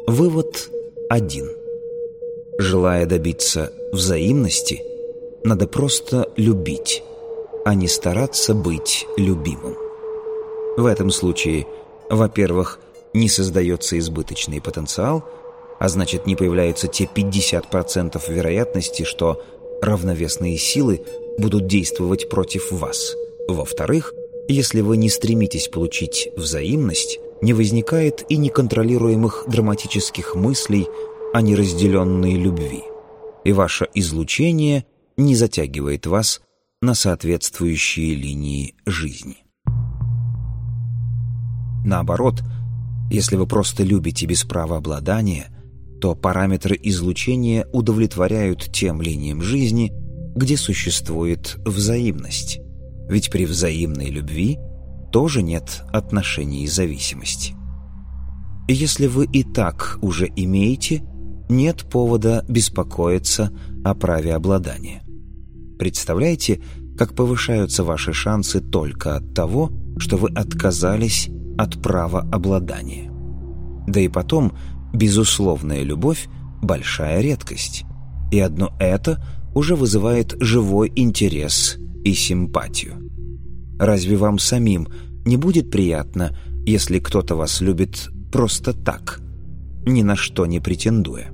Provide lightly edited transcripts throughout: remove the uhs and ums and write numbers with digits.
Вывод 1. Желая добиться взаимности, надо просто любить, а не стараться быть любимым. В этом случае, во-первых, не создается избыточный потенциал, а значит, не появляются те 50% вероятности, что равновесные силы будут действовать против вас. Во-вторых, если вы не стремитесь получить взаимность, не возникает и неконтролируемых драматических мыслей о неразделенной любви, и ваше излучение не затягивает вас на соответствующие линии жизни. Наоборот, если вы просто любите без права обладания, то параметры излучения удовлетворяют тем линиям жизни, где существует взаимность. Ведь при взаимной любви тоже нет отношений зависимости. И если вы и так уже имеете, нет повода беспокоиться о праве обладания. Представляете, как повышаются ваши шансы только от того, что вы отказались от права обладания. Да и потом, безусловная любовь – большая редкость. И одно это уже вызывает живой интерес и симпатию. Разве вам самим не будет приятно, если кто-то вас любит просто так, ни на что не претендуя?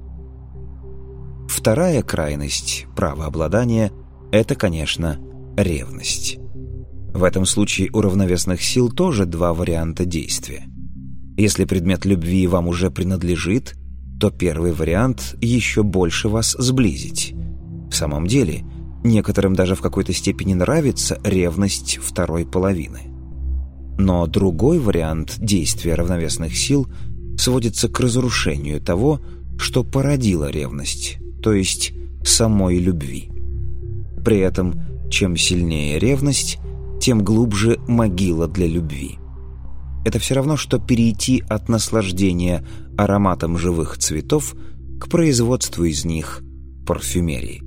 Вторая крайность права обладания – это, конечно, ревность. В этом случае у равновесных сил тоже два варианта действия. Если предмет любви вам уже принадлежит, то первый вариант еще больше вас сблизить. В самом деле, некоторым даже в какой-то степени нравится ревность второй половины. Но другой вариант действия равновесных сил сводится к разрушению того, что породило ревность, то есть самой любви. При этом, чем сильнее ревность, тем глубже могила для любви. Это все равно, что перейти от наслаждения ароматом живых цветов к производству из них парфюмерии.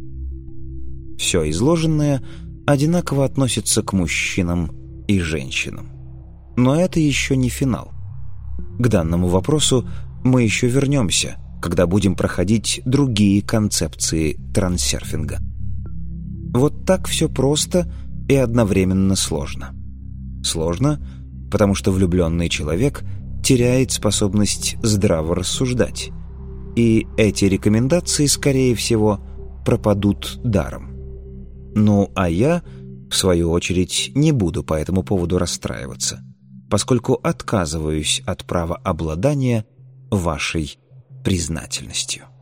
Все изложенное одинаково относится к мужчинам и женщинам. Но это еще не финал. К данному вопросу мы еще вернемся, когда будем проходить другие концепции трансерфинга. Вот так все просто и одновременно сложно. Сложно, потому что влюбленный человек теряет способность здраво рассуждать, и эти рекомендации, скорее всего, пропадут даром. Ну, а я, в свою очередь, не буду по этому поводу расстраиваться, поскольку отказываюсь от права обладания вашей признательностью.